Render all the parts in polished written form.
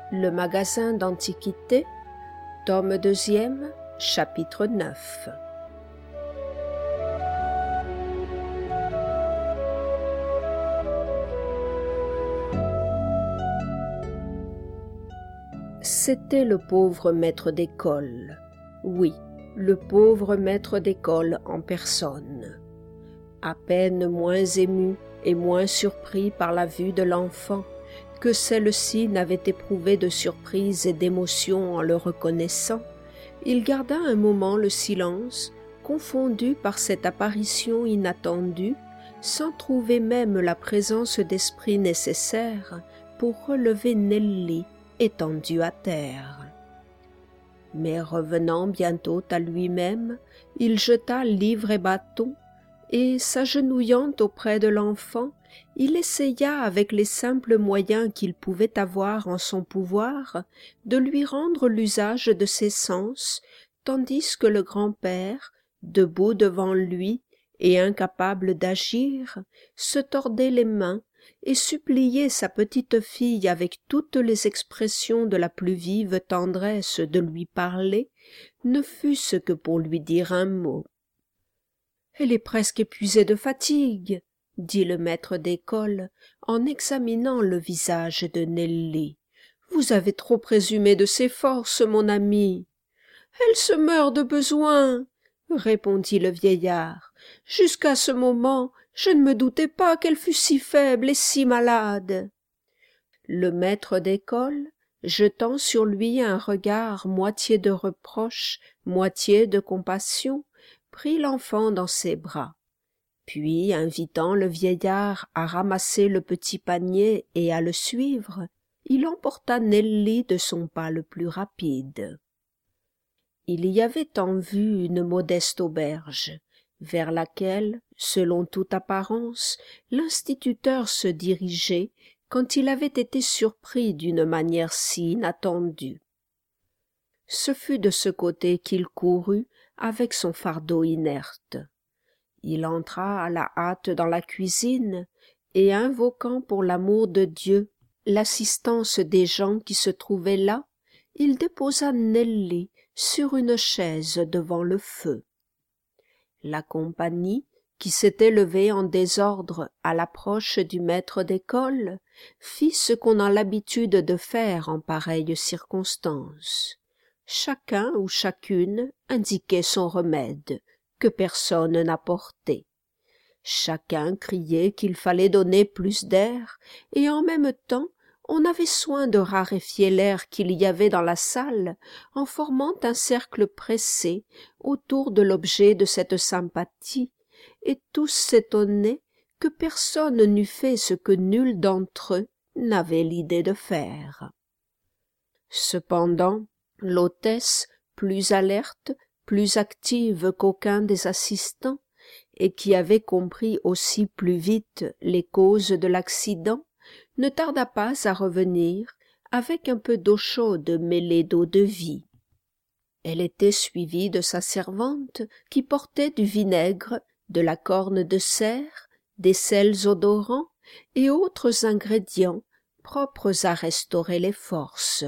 Le magasin d'antiquités, tome 2e, chapitre 9. C'était le pauvre maître d'école. Oui, le pauvre maître d'école en personne. À peine moins ému et moins surpris par la vue de l'enfant que celle-ci n'avait éprouvé de surprise et d'émotion en le reconnaissant, il garda un moment le silence, confondu par cette apparition inattendue, sans trouver même la présence d'esprit nécessaire pour relever Nelly étendue à terre. Mais revenant bientôt à lui-même, il jeta livre et bâton, et, s'agenouillant auprès de l'enfant, il essaya avec les simples moyens qu'il pouvait avoir en son pouvoir de lui rendre l'usage de ses sens, tandis que le grand-père, debout devant lui et incapable d'agir, se tordait les mains et suppliait sa petite-fille avec toutes les expressions de la plus vive tendresse de lui parler, ne fût-ce que pour lui dire un mot. « Elle est presque épuisée de fatigue, » dit le maître d'école en examinant le visage de Nelly. « Vous avez trop présumé de ses forces, mon ami. »« Elle se meurt de besoin, » répondit le vieillard. « Jusqu'à ce moment, je ne me doutais pas qu'elle fût si faible et si malade. » Le maître d'école, jetant sur lui un regard moitié de reproche, moitié de compassion, prit l'enfant dans ses bras. Puis, invitant le vieillard à ramasser le petit panier et à le suivre, il emporta Nelly de son pas le plus rapide. Il y avait en vue une modeste auberge, vers laquelle, selon toute apparence, l'instituteur se dirigeait quand il avait été surpris d'une manière si inattendue. Ce fut de ce côté qu'il courut avec son fardeau inerte. Il entra à la hâte dans la cuisine et, invoquant pour l'amour de Dieu l'assistance des gens qui se trouvaient là, il déposa Nelly sur une chaise devant le feu. La compagnie, qui s'était levée en désordre à l'approche du maître d'école, fit ce qu'on a l'habitude de faire en pareille circonstance. Chacun ou chacune indiquait son remède, que personne n'apportait. Chacun criait qu'il fallait donner plus d'air, et en même temps on avait soin de raréfier l'air qu'il y avait dans la salle en formant un cercle pressé autour de l'objet de cette sympathie, et tous s'étonnaient que personne n'eût fait ce que nul d'entre eux n'avait l'idée de faire. Cependant, l'hôtesse, plus alerte, plus active qu'aucun des assistants, et qui avait compris aussi plus vite les causes de l'accident, ne tarda pas à revenir avec un peu d'eau chaude mêlée d'eau-de-vie. Elle était suivie de sa servante qui portait du vinaigre, de la corne de cerf, des sels odorants et autres ingrédients propres à restaurer les forces.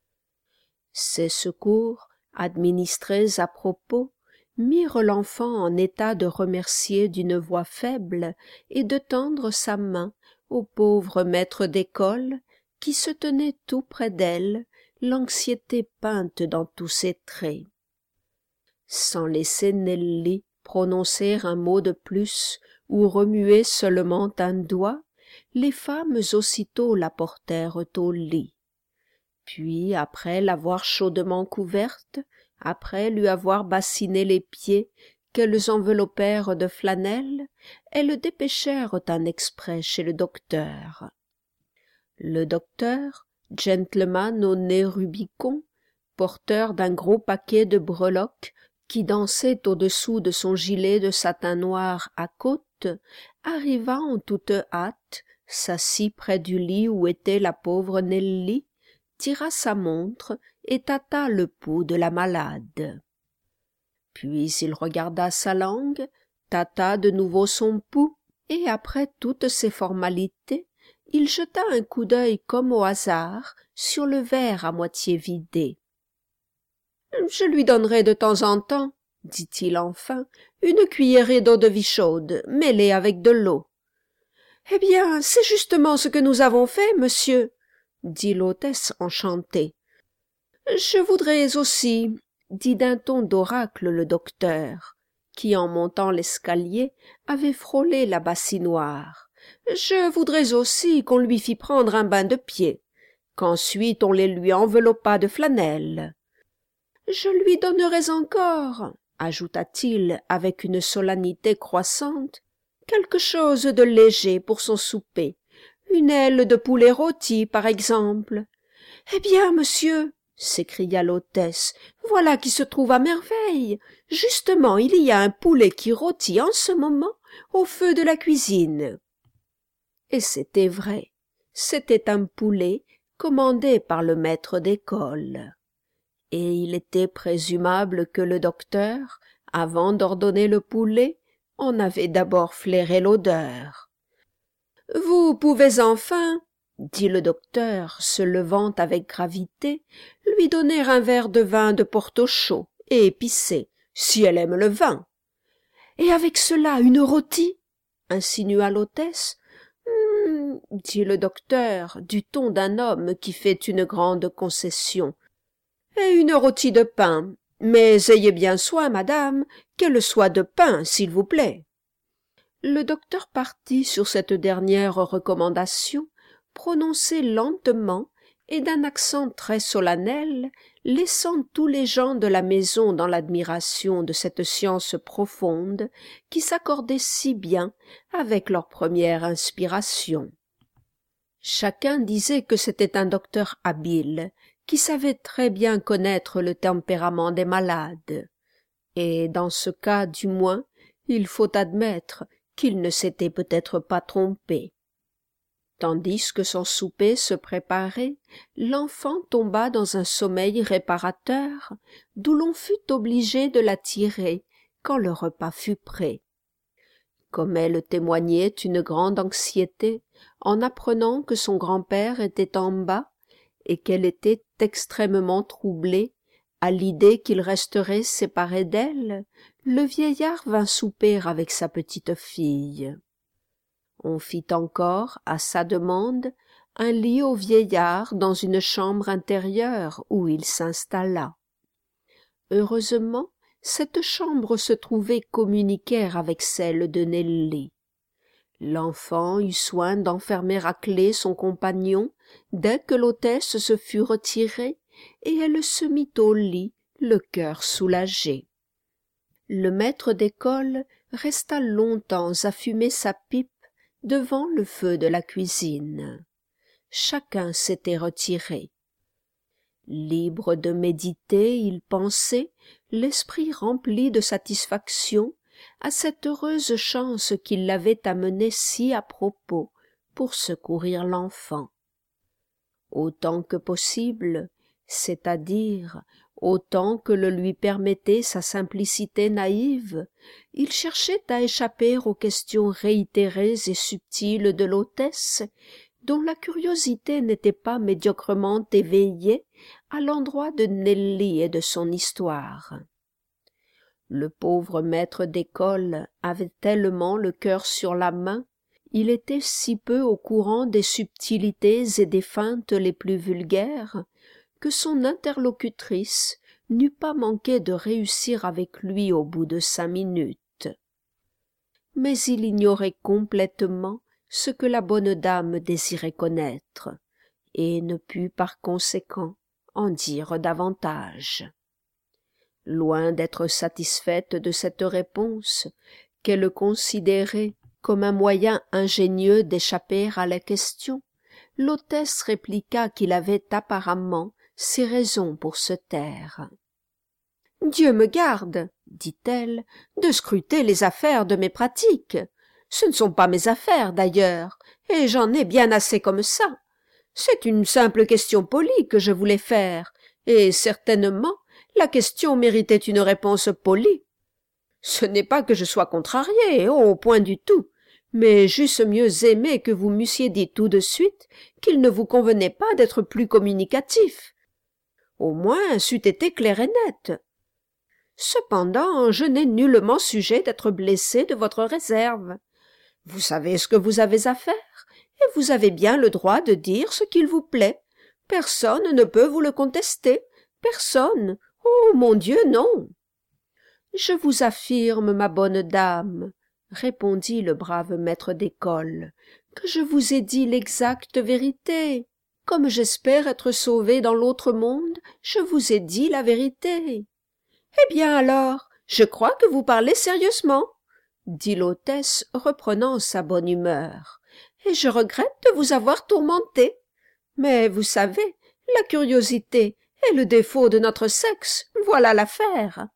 Ces secours, administrés à propos, mirent l'enfant en état de remercier d'une voix faible et de tendre sa main au pauvre maître d'école qui se tenait tout près d'elle, l'anxiété peinte dans tous ses traits. Sans laisser Nelly prononcer un mot de plus ou remuer seulement un doigt, les femmes aussitôt la portèrent au lit. Puis, après l'avoir chaudement couverte, après lui avoir bassiné les pieds qu'elles enveloppèrent de flanelle, elles dépêchèrent un exprès chez le docteur. Le docteur, gentleman au nez Rubicon, porteur d'un gros paquet de breloques qui dansait au-dessous de son gilet de satin noir à côtes, arriva en toute hâte, s'assit près du lit où était la pauvre Nelly, tira sa montre et tâta le pouls de la malade. Puis il regarda sa langue, tâta de nouveau son pouls, et après toutes ces formalités, il jeta un coup d'œil comme au hasard sur le verre à moitié vidé. « Je lui donnerai de temps en temps, dit-il enfin, une cuillerée d'eau-de-vie chaude, mêlée avec de l'eau. »« Eh bien, c'est justement ce que nous avons fait, monsieur, » dit l'hôtesse enchantée. « Je voudrais aussi, » dit d'un ton d'oracle le docteur, qui, en montant l'escalier, avait frôlé la bassinoire. « Je voudrais aussi qu'on lui fît prendre un bain de pieds, qu'ensuite on les lui enveloppât de flanelle. Je lui donnerais encore, ajouta-t-il avec une solennité croissante, quelque chose de léger pour son souper, une aile de poulet rôti, par exemple. »« Eh bien, monsieur, » s'écria l'hôtesse, « voilà qui se trouve à merveille. Justement, il y a un poulet qui rôtit en ce moment au feu de la cuisine. » Et c'était vrai, c'était un poulet commandé par le maître d'école. Et il était présumable que le docteur, avant d'ordonner le poulet, en avait d'abord flairé l'odeur. « Vous pouvez enfin, » dit le docteur, se levant avec gravité, « lui donner un verre de vin de Porto chaud et épicé, si elle aime le vin. »« Et avec cela une rôtie ?» insinua l'hôtesse. « dit le docteur, du ton d'un homme qui fait une grande concession. « Et une rôtie de pain, mais ayez bien soin, madame, qu'elle soit de pain, s'il vous plaît. » Le docteur partit sur cette dernière recommandation, prononcée lentement et d'un accent très solennel, laissant tous les gens de la maison dans l'admiration de cette science profonde qui s'accordait si bien avec leur première inspiration. Chacun disait que c'était un docteur habile, qui savait très bien connaître le tempérament des malades. Et dans ce cas, du moins, il faut admettre qu'il ne s'était peut-être pas trompé. Tandis que son souper se préparait, l'enfant tomba dans un sommeil réparateur, d'où l'on fut obligé de la tirer quand le repas fut prêt. Comme elle témoignait une grande anxiété en apprenant que son grand-père était en bas, et qu'elle était extrêmement troublée à l'idée qu'il resterait séparé d'elle, le vieillard vint souper avec sa petite-fille. On fit encore, à sa demande, un lit au vieillard dans une chambre intérieure où il s'installa. Heureusement, cette chambre se trouvait communiquer avec celle de Nelly. L'enfant eut soin d'enfermer à clef son compagnon dès que l'hôtesse se fut retirée, et elle se mit au lit, le cœur soulagé. Le maître d'école resta longtemps à fumer sa pipe devant le feu de la cuisine. Chacun s'était retiré. Libre de méditer, il pensait, l'esprit rempli de satisfaction, à cette heureuse chance qui l'avait amené si à propos pour secourir l'enfant. Autant que possible, c'est-à-dire autant que le lui permettait sa simplicité naïve, il cherchait à échapper aux questions réitérées et subtiles de l'hôtesse, dont la curiosité n'était pas médiocrement éveillée à l'endroit de Nelly et de son histoire. Le pauvre maître d'école avait tellement le cœur sur la main, il était si peu au courant des subtilités et des feintes les plus vulgaires, que son interlocutrice n'eût pas manqué de réussir avec lui au bout de 5 minutes. Mais il ignorait complètement ce que la bonne dame désirait connaître, et ne put par conséquent en dire davantage. Loin d'être satisfaite de cette réponse, qu'elle considérait comme un moyen ingénieux d'échapper à la question, l'hôtesse répliqua qu'il avait apparemment ses raisons pour se taire. « Dieu me garde, dit-elle, de scruter les affaires de mes pratiques. Ce ne sont pas mes affaires, d'ailleurs, et j'en ai bien assez comme ça. C'est une simple question polie que je voulais faire, et certainement la question méritait une réponse polie. Ce n'est pas que je sois contrariée, au point du tout, mais j'eusse mieux aimé que vous m'eussiez dit tout de suite qu'il ne vous convenait pas d'être plus communicatif. Au moins, c'eût été clair et net. Cependant, je n'ai nullement sujet d'être blessé de votre réserve. Vous savez ce que vous avez à faire, et vous avez bien le droit de dire ce qu'il vous plaît. Personne ne peut vous le contester. Personne. Oh, mon Dieu, non. Je vous affirme, ma bonne dame, répondit le brave maître d'école, que je vous ai dit l'exacte vérité. Comme j'espère être sauvé dans l'autre monde, je vous ai dit la vérité. Eh bien alors, je crois que vous parlez sérieusement, dit l'hôtesse, reprenant sa bonne humeur, et je regrette de vous avoir tourmenté. Mais vous savez, la curiosité est le défaut de notre sexe, voilà l'affaire.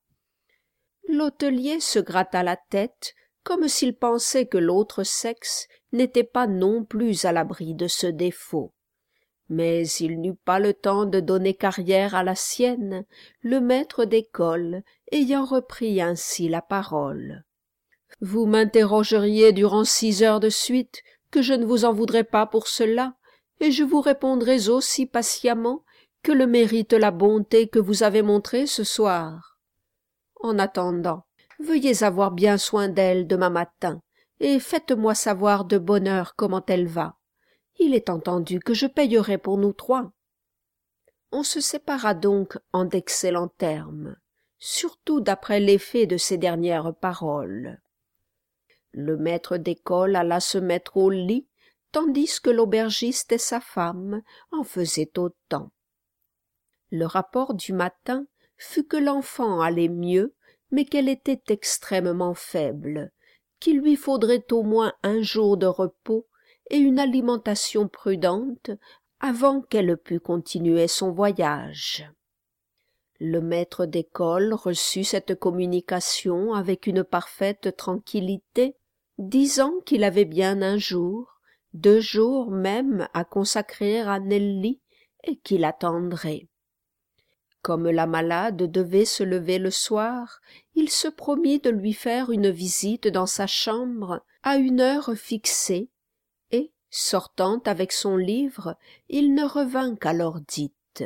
L'hôtelier se gratta la tête, comme s'il pensait que l'autre sexe n'était pas non plus à l'abri de ce défaut. Mais il n'eut pas le temps de donner carrière à la sienne, le maître d'école ayant repris ainsi la parole. « Vous m'interrogeriez durant 6 heures de suite, que je ne vous en voudrais pas pour cela, et je vous répondrais aussi patiemment que le mérite la bonté que vous avez montrée ce soir. En attendant, veuillez avoir bien soin d'elle demain matin, et faites-moi savoir de bonne heure comment elle va. Il est entendu que je payerai pour nous 3. On se sépara donc en d'excellents termes, surtout d'après l'effet de ces dernières paroles. Le maître d'école alla se mettre au lit, tandis que l'aubergiste et sa femme en faisaient autant. Le rapport du matin fut que l'enfant allait mieux, mais qu'elle était extrêmement faible, qu'il lui faudrait au moins 1 jour de repos et une alimentation prudente avant qu'elle pût continuer son voyage. Le maître d'école reçut cette communication avec une parfaite tranquillité, disant qu'il avait bien 1 jour, 2 jours même à consacrer à Nelly et qu'il attendrait. Comme la malade devait se lever le soir, il se promit de lui faire une visite dans sa chambre à une heure fixée, et, sortant avec son livre, il ne revint qu'à l'heure dite.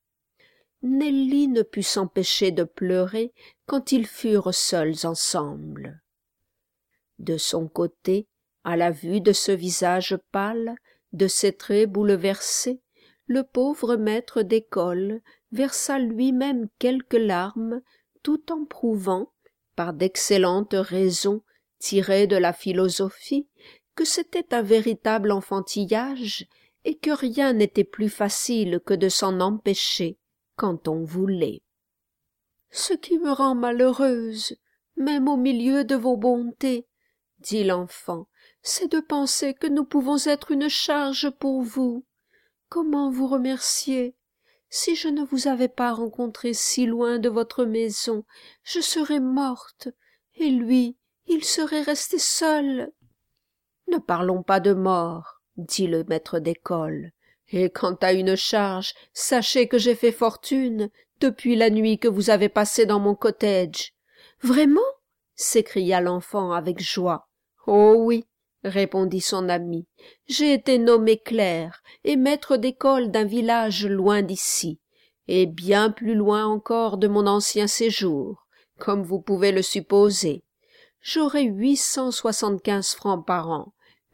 Nelly ne put s'empêcher de pleurer quand ils furent seuls ensemble. De son côté, à la vue de ce visage pâle, de ces traits bouleversés, le pauvre maître d'école versa lui-même quelques larmes, tout en prouvant, par d'excellentes raisons tirées de la philosophie, que c'était un véritable enfantillage et que rien n'était plus facile que de s'en empêcher quand on voulait. « Ce qui me rend malheureuse, même au milieu de vos bontés, dit l'enfant, c'est de penser que nous pouvons être une charge pour vous. Comment vous remercier? Si je ne vous avais pas rencontré si loin de votre maison, je serais morte, et lui, il serait resté seul. » « Ne parlons pas de mort, dit le maître d'école, et quant à une charge, sachez que j'ai fait fortune depuis la nuit que vous avez passée dans mon cottage. »« Vraiment ?» s'écria l'enfant avec joie. « Oh oui, » répondit son ami, « j'ai été nommé clerc et maître d'école d'un village loin d'ici, et bien plus loin encore de mon ancien séjour, comme vous pouvez le supposer. J'aurai 875 francs par an,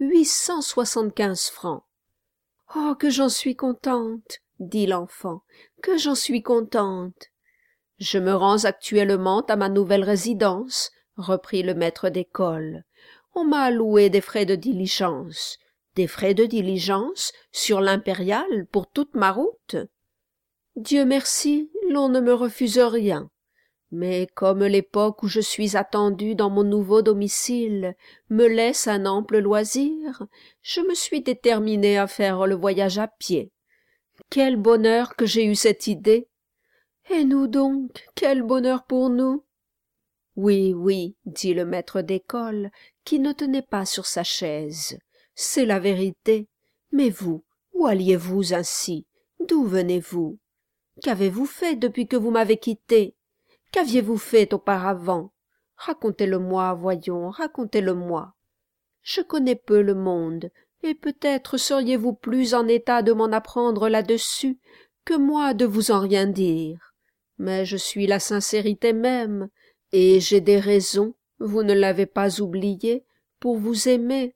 875 francs. « Oh, que j'en suis contente, dit l'enfant, que j'en suis contente. »« Je me rends actuellement à ma nouvelle résidence, reprit le maître d'école. On m'a alloué des frais de diligence. Des frais de diligence sur l'impériale pour toute ma route. Dieu merci, l'on ne me refuse rien. Mais comme l'époque où je suis attendu dans mon nouveau domicile me laisse un ample loisir, je me suis déterminé à faire le voyage à pied. Quel bonheur que j'ai eu cette idée! Et nous donc, quel bonheur pour nous! Oui, oui, dit le maître d'école, qui ne tenait pas sur sa chaise, c'est la vérité. Mais vous, où alliez-vous ainsi? D'où venez-vous? Qu'avez-vous fait depuis que vous m'avez quitté? Qu'aviez-vous fait auparavant? Racontez-le-moi, voyons, racontez-le-moi. je connais peu le monde, et peut-être seriez-vous plus en état de m'en apprendre là-dessus que moi de vous en rien dire. Mais je suis la sincérité même, et j'ai des raisons, vous ne l'avez pas oublié, pour vous aimer.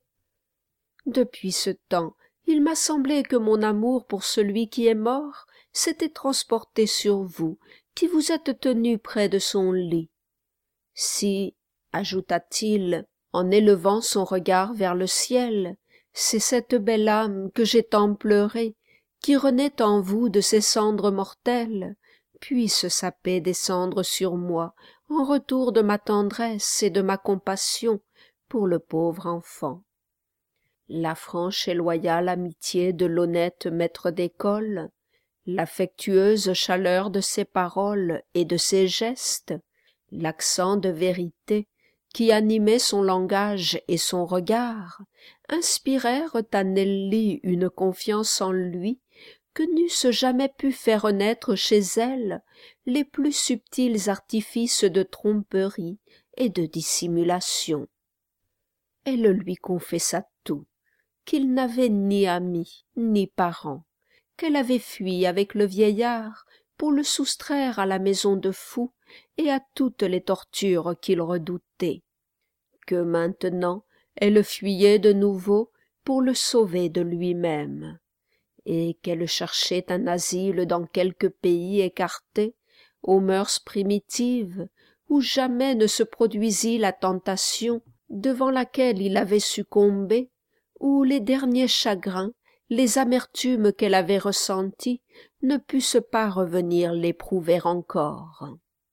Depuis ce temps, il m'a semblé que mon amour pour celui qui est mort s'était transporté sur vous, qui vous êtes tenu près de son lit. Si, ajouta-t-il, en élevant son regard vers le ciel, c'est cette belle âme que j'ai tant pleurée, qui renaît en vous de ses cendres mortelles, puisse sa paix descendre sur moi en retour de ma tendresse et de ma compassion pour le pauvre enfant. La franche et loyale amitié de l'honnête maître d'école, l'affectueuse chaleur de ses paroles et de ses gestes, l'accent de vérité qui animait son langage et son regard, inspirèrent à Nelly une confiance en lui que n'eussent jamais pu faire renaître chez elle les plus subtils artifices de tromperie et de dissimulation. Elle lui confessa tout, qu'il n'avait ni amis ni parents, qu'elle avait fui avec le vieillard pour le soustraire à la maison de fous et à toutes les tortures qu'il redoutait, que maintenant elle fuyait de nouveau pour le sauver de lui-même, et qu'elle cherchait un asile dans quelque pays écarté, aux mœurs primitives, où jamais ne se produisit la tentation devant laquelle il avait succombé, où les derniers chagrins, les amertumes qu'elle avait ressenties ne pussent pas revenir l'éprouver encore.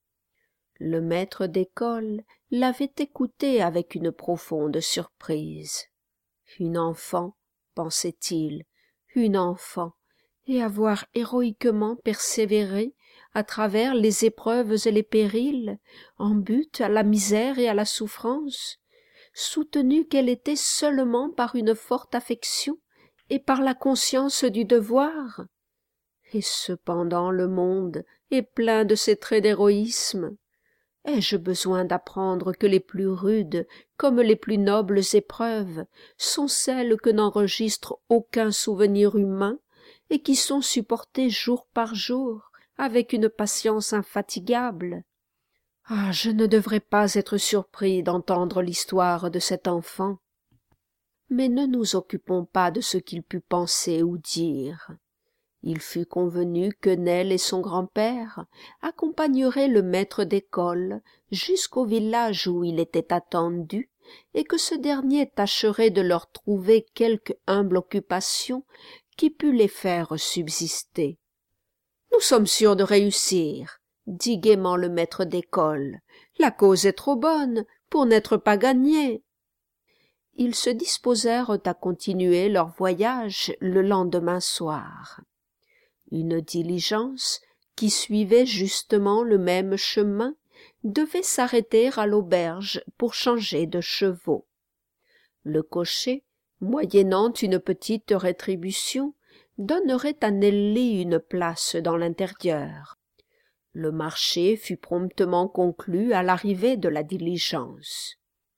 Le maître d'école l'avait écoutée avec une profonde surprise. Une enfant, pensait-il, une enfant, et avoir héroïquement persévéré à travers les épreuves et les périls, en butte à la misère et à la souffrance, soutenue qu'elle était seulement par une forte affection et par la conscience du devoir. Et cependant le monde est plein de ces traits d'héroïsme. Ai-je besoin d'apprendre que les plus rudes comme les plus nobles épreuves sont celles que n'enregistre aucun souvenir humain et qui sont supportées jour par jour avec une patience infatigable? Ah, je ne devrais pas être surpris d'entendre l'histoire de cet enfant. Mais ne nous occupons pas de ce qu'il put penser ou dire. Il fut convenu que Nell et son grand-père accompagneraient le maître d'école jusqu'au village où il était attendu, et que ce dernier tâcherait de leur trouver quelque humble occupation qui pût les faire subsister. « Nous sommes sûrs de réussir, » dit gaiement le maître d'école. « La cause est trop bonne pour n'être pas gagnée. » Ils se disposèrent à continuer leur voyage le lendemain soir. Une diligence, qui suivait justement le même chemin, devait s'arrêter à l'auberge pour changer de chevaux. Le cocher, moyennant une petite rétribution, donnerait à Nelly une place dans l'intérieur. Le marché fut promptement conclu à l'arrivée de la diligence.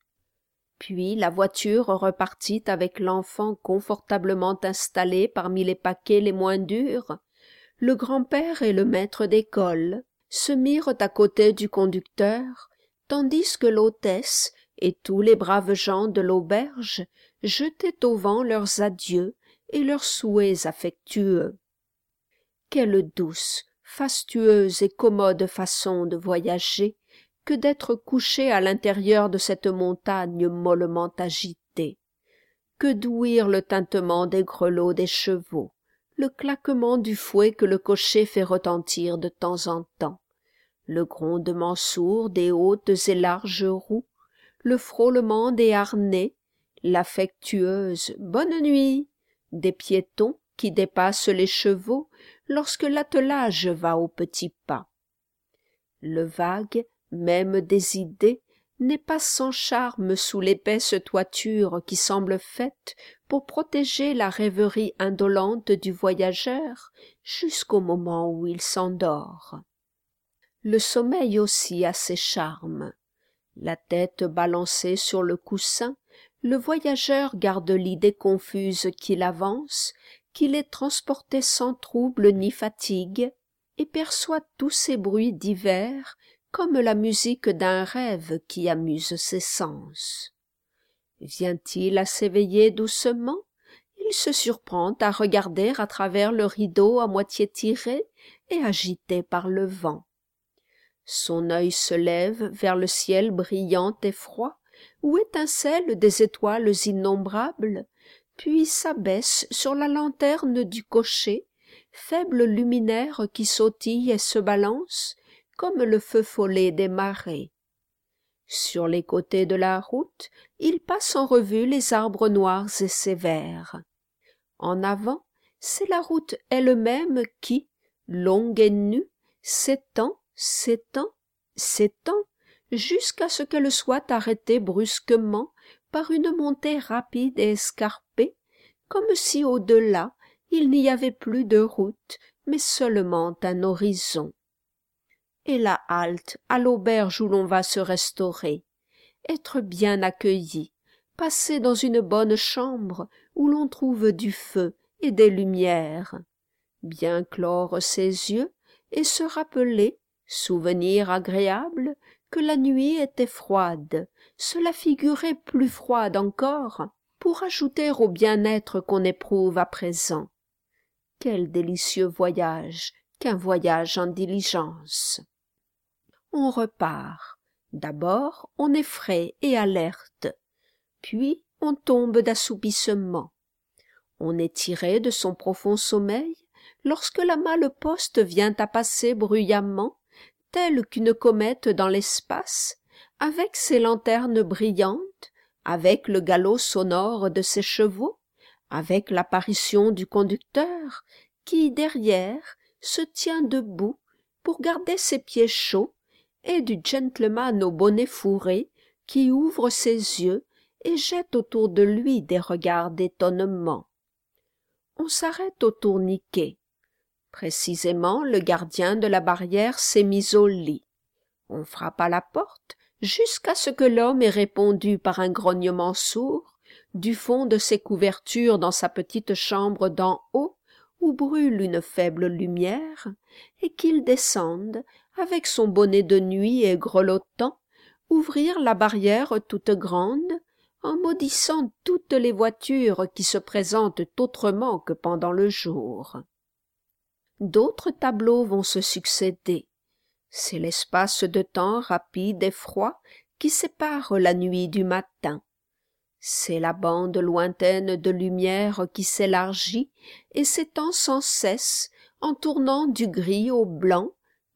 Puis la voiture repartit avec l'enfant confortablement installé parmi les paquets les moins durs. Le grand-père et le maître d'école se mirent à côté du conducteur, tandis que l'hôtesse et tous les braves gens de l'auberge jetaient au vent leurs adieux et leurs souhaits affectueux. Quelle douce, fastueuse et commode façon de voyager que d'être couché à l'intérieur de cette montagne mollement agitée! Que d'ouïr le tintement des grelots des chevaux, le claquement du fouet que le cocher fait retentir de temps en temps, le grondement sourd des hautes et larges roues, le frôlement des harnais, l'affectueuse « bonne nuit » des piétons qui dépassent les chevaux lorsque l'attelage va au petit pas. Le vague, même des idées, n'est pas sans charme sous l'épaisse toiture qui semble faite pour protéger la rêverie indolente du voyageur jusqu'au moment où il s'endort. Le sommeil aussi a ses charmes. La tête balancée sur le coussin, le voyageur garde l'idée confuse qu'il avance, qu'il est transporté sans trouble ni fatigue, et perçoit tous ces bruits divers comme la musique d'un rêve qui amuse ses sens. Vient-il à s'éveiller doucement? Il se surprend à regarder à travers le rideau à moitié tiré et agité par le vent. Son œil se lève vers le ciel brillant et froid, où étincellent des étoiles innombrables, puis s'abaisse sur la lanterne du cocher, faible luminaire qui sautille et se balance, comme le feu follet des marées. Sur les côtés de la route, il passe en revue les arbres noirs et sévères. En avant, c'est la route elle-même qui, longue et nue, s'étend, jusqu'à ce qu'elle soit arrêtée brusquement par une montée rapide et escarpée, comme si au-delà il n'y avait plus de route, mais seulement un horizon. Et la halte à l'auberge où l'on va se restaurer, être bien accueilli, passer dans une bonne chambre où l'on trouve du feu et des lumières, bien clore ses yeux et se rappeler, souvenir agréable, que la nuit était froide, se la figurer plus froide encore, pour ajouter au bien-être qu'on éprouve à présent. Quel délicieux voyage qu'un voyage en diligence! On repart. D'abord, on est frais et alerte. Puis, on tombe d'assoupissement. On est tiré de son profond sommeil lorsque la malle-poste vient à passer bruyamment, telle qu'une comète dans l'espace, avec ses lanternes brillantes, avec le galop sonore de ses chevaux, avec l'apparition du conducteur, qui, derrière, se tient debout pour garder ses pieds chauds, et du gentleman au bonnet fourré, qui ouvre ses yeux et jette autour de lui des regards d'étonnement. On s'arrête au tourniquet. Précisément, le gardien de la barrière s'est mis au lit. On frappe à la porte jusqu'à ce que l'homme ait répondu par un grognement sourd, du fond de ses couvertures dans sa petite chambre d'en haut, où brûle une faible lumière, et qu'il descende, avec son bonnet de nuit et grelottant, ouvrir la barrière toute grande, en maudissant toutes les voitures qui se présentent autrement que pendant le jour. D'autres tableaux vont se succéder. C'est l'espace de temps rapide et froid qui sépare la nuit du matin. C'est la bande lointaine de lumière qui s'élargit et s'étend sans cesse en tournant du gris au blanc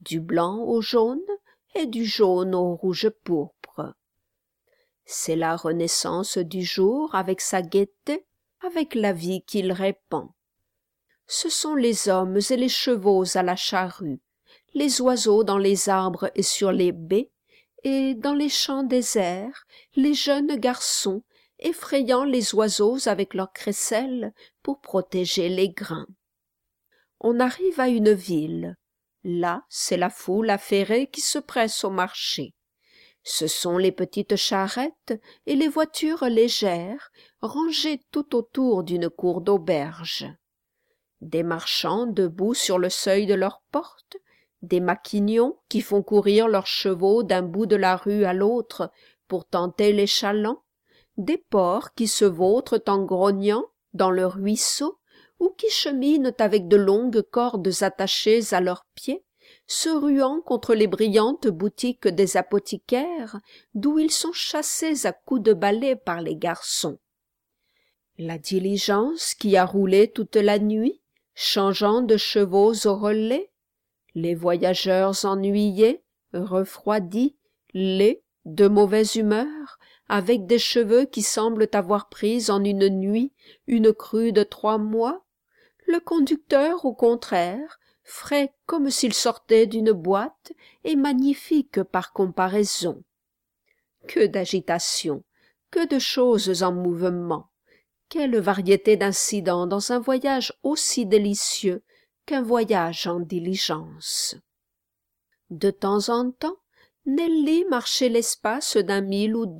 au jaune et du jaune au rouge pourpre. C'est la renaissance du jour avec sa gaieté, avec la vie qu'il répand. Ce sont les hommes et les chevaux à la charrue, les oiseaux dans les arbres et sur les baies, et dans les champs déserts, les jeunes garçons effrayant les oiseaux avec leurs crécelles pour protéger les grains. On arrive à une ville. Là, c'est la foule affairée qui se presse au marché. Ce sont les petites charrettes et les voitures légères, rangées tout autour d'une cour d'auberge. Des marchands debout sur le seuil de leurs portes, des maquignons qui font courir leurs chevaux d'un bout de la rue à l'autre pour tenter les chalands, des porcs qui se vautrent en grognant dans le ruisseau ou qui cheminent avec de longues cordes attachées à leurs pieds, se ruant contre les brillantes boutiques des apothicaires, d'où ils sont chassés à coups de balai par les garçons. La diligence qui a roulé toute la nuit, changeant de chevaux au relais, les voyageurs ennuyés, refroidis, laids, de mauvaise humeur, avec des cheveux qui semblent avoir pris en une nuit une crue de 3 mois, le conducteur, au contraire, frais comme s'il sortait d'une boîte et magnifique par comparaison. Que d'agitation, que de choses en mouvement, quelle variété d'incidents dans un voyage aussi délicieux qu'un voyage en diligence. De temps en temps, Nelly marchait l'espace d'1 mille ou 2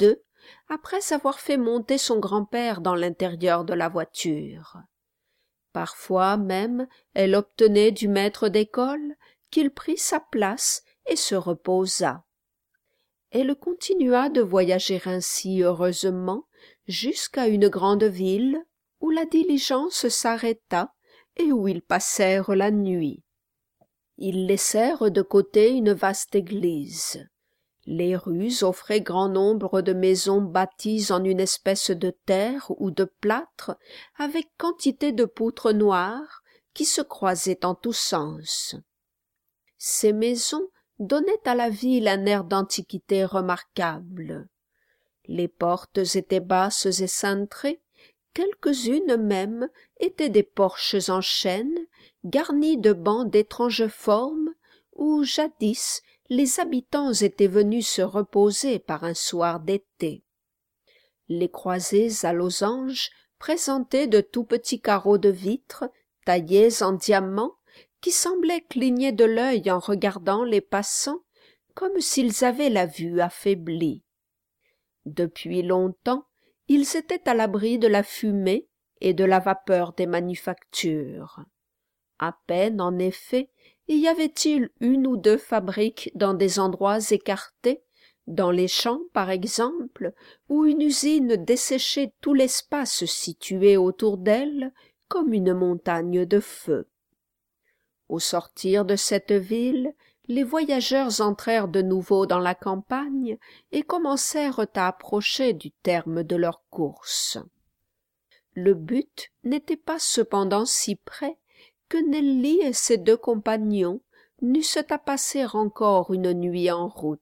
après avoir fait monter son grand-père dans l'intérieur de la voiture. Parfois même elle obtenait du maître d'école qu'il prît sa place et se reposât. Elle continua de voyager ainsi heureusement jusqu'à une grande ville où la diligence s'arrêta et où ils passèrent la nuit. Ils laissèrent de côté une vaste église. Les rues offraient grand nombre de maisons bâties en une espèce de terre ou de plâtre, avec quantité de poutres noires qui se croisaient en tous sens. Ces maisons donnaient à la ville un air d'antiquité remarquable. Les portes étaient basses et cintrées, quelques-unes même étaient des porches en chêne, garnis de bancs d'étranges formes, où jadis les habitants étaient venus se reposer par un soir d'été. Les croisées à losanges présentaient de tout petits carreaux de vitre, taillés en diamants, qui semblaient cligner de l'œil en regardant les passants, comme s'ils avaient la vue affaiblie. Depuis longtemps, ils étaient à l'abri de la fumée et de la vapeur des manufactures. À peine, en effet, y avait-il une ou deux fabriques dans des endroits écartés, dans les champs par exemple, où une usine desséchait tout l'espace situé autour d'elle comme une montagne de feu. Au sortir de cette ville, les voyageurs entrèrent de nouveau dans la campagne et commencèrent à approcher du terme de leur course. Le but n'était pas cependant si près que Nelly et ses deux compagnons n'eussent à passer encore une nuit en route.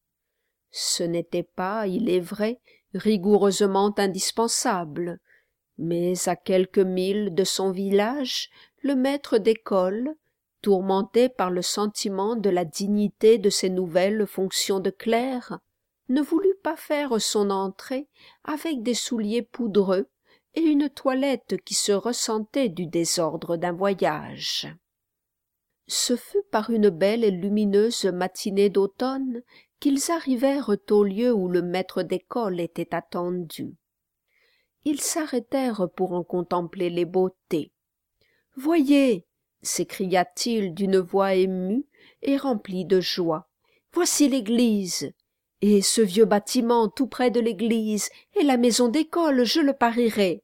Ce n'était pas, il est vrai, rigoureusement indispensable, mais à quelques milles de son village, le maître d'école, tourmenté par le sentiment de la dignité de ses nouvelles fonctions de clerc, ne voulut pas faire son entrée avec des souliers poudreux et une toilette qui se ressentait du désordre d'un voyage. Ce fut par une belle et lumineuse matinée d'automne qu'ils arrivèrent au lieu où le maître d'école était attendu. Ils s'arrêtèrent pour en contempler les beautés. « Voyez !» s'écria-t-il d'une voix émue et remplie de joie. « Voici l'église. Et ce vieux bâtiment tout près de l'église est la maison d'école, je le parierais.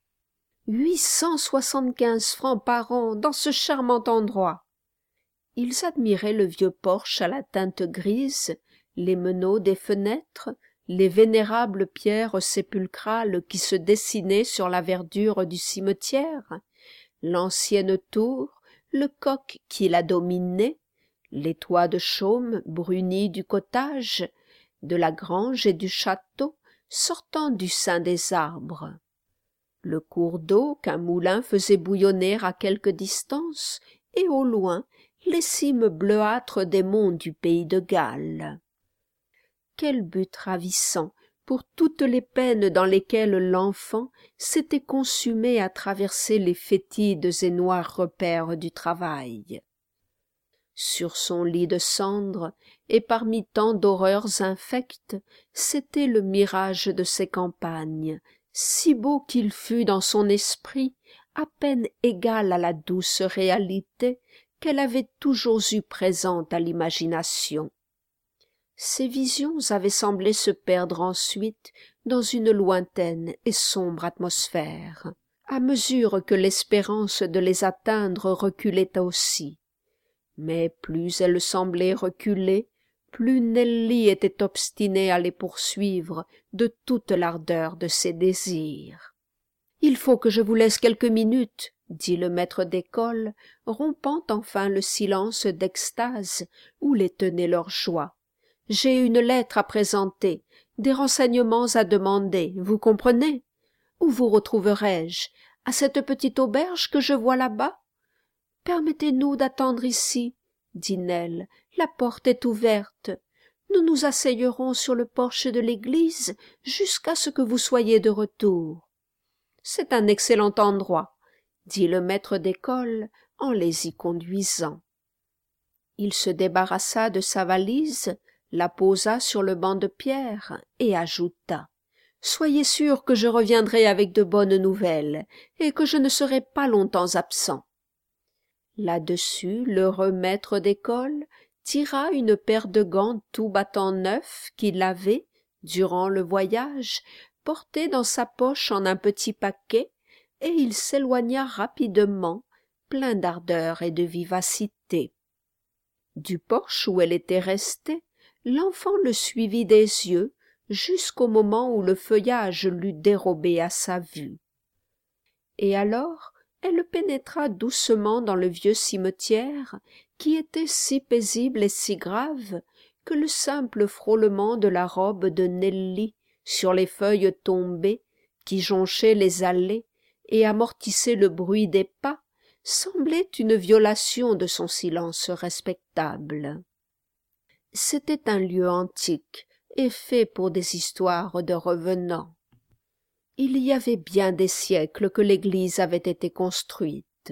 875 francs par an dans ce charmant endroit. » Ils admiraient le vieux porche à la teinte grise, les meneaux des fenêtres, les vénérables pierres sépulcrales qui se dessinaient sur la verdure du cimetière, l'ancienne tour, le coq qui la dominait, les toits de chaume brunis du cottage, de la grange et du château sortant du sein des arbres. Le cours d'eau qu'un moulin faisait bouillonner à quelque distance, et au loin les cimes bleuâtres des monts du pays de Galles. Quel but ravissant pour toutes les peines dans lesquelles l'enfant s'était consumé à traverser les fétides et noirs repères du travail. Sur son lit de cendres, et parmi tant d'horreurs infectes, c'était le mirage de ses campagnes, si beau qu'il fût dans son esprit, à peine égal à la douce réalité qu'elle avait toujours eue présente à l'imagination. Ces visions avaient semblé se perdre ensuite dans une lointaine et sombre atmosphère, à mesure que l'espérance de les atteindre reculait aussi. Mais plus elle semblait reculer, plus Nelly était obstinée à les poursuivre de toute l'ardeur de ses désirs. « Il faut que je vous laisse quelques minutes, » dit le maître d'école, rompant enfin le silence d'extase où les tenait leur joie. « J'ai une lettre à présenter, des renseignements à demander, vous comprenez? Où vous retrouverai-je? À cette petite auberge que je vois là-bas? » « Permettez-nous d'attendre ici, » dit Nell, « la porte est ouverte. Nous nous asseyerons sur le porche de l'église jusqu'à ce que vous soyez de retour. »« C'est un excellent endroit, » dit le maître d'école en les y conduisant. Il se débarrassa de sa valise, la posa sur le banc de pierre et ajouta Soyez sûr que je reviendrai avec de bonnes nouvelles, et que je ne serai pas longtemps absent. » Là-dessus, l'heureux maître d'école tira une paire de gants tout battant neufs qu'il avait, durant le voyage, portés dans sa poche en un petit paquet, et il s'éloigna rapidement, plein d'ardeur et de vivacité. Du porche où elle était restée, l'enfant le suivit des yeux jusqu'au moment où le feuillage l'eut dérobé à sa vue. Et alors elle pénétra doucement dans le vieux cimetière, qui était si paisible et si grave que le simple frôlement de la robe de Nelly sur les feuilles tombées, qui jonchaient les allées et amortissaient le bruit des pas, semblait une violation de son silence respectable. C'était un lieu antique et fait pour des histoires de revenants. Il y avait bien des siècles que l'église avait été construite.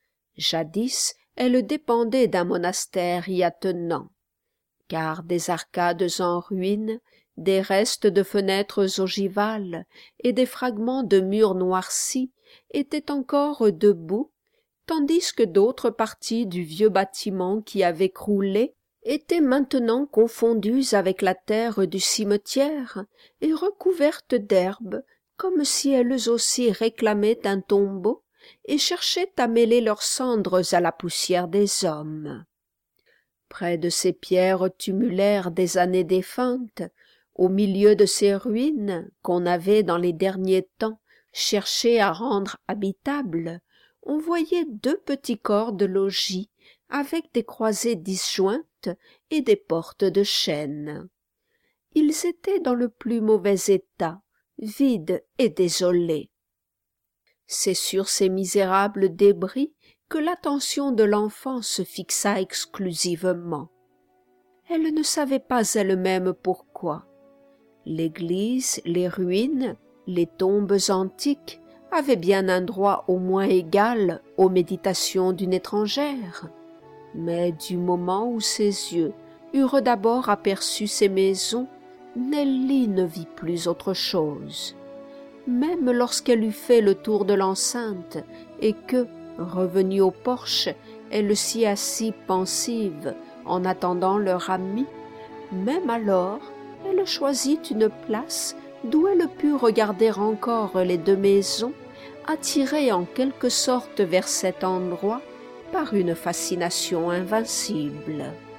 Jadis, elle dépendait d'un monastère y attenant, car des arcades en ruine, des restes de fenêtres ogivales et des fragments de murs noircis étaient encore debout, tandis que d'autres parties du vieux bâtiment qui avait croulé étaient maintenant confondues avec la terre du cimetière et recouvertes d'herbe, comme si elles aussi réclamaient un tombeau et cherchaient à mêler leurs cendres à la poussière des hommes. Près de ces pierres tumulaires des années défuntes, au milieu de ces ruines qu'on avait dans les derniers temps cherché à rendre habitables, on voyait deux petits corps de logis avec des croisées disjointes et des portes de chêne. Ils étaient dans le plus mauvais état, vides et désolés. C'est sur ces misérables débris que l'attention de l'enfant se fixa exclusivement. Elle ne savait pas elle-même pourquoi. L'église, les ruines, les tombes antiques avaient bien un droit au moins égal aux méditations d'une étrangère. Mais du moment où ses yeux eurent d'abord aperçu ces maisons, Nelly ne vit plus autre chose. Même lorsqu'elle eut fait le tour de l'enceinte et que, revenue au porche, elle s'y assit pensive en attendant leur ami, même alors elle choisit une place d'où elle put regarder encore les deux maisons, attirée en quelque sorte vers cet endroit par une fascination invincible.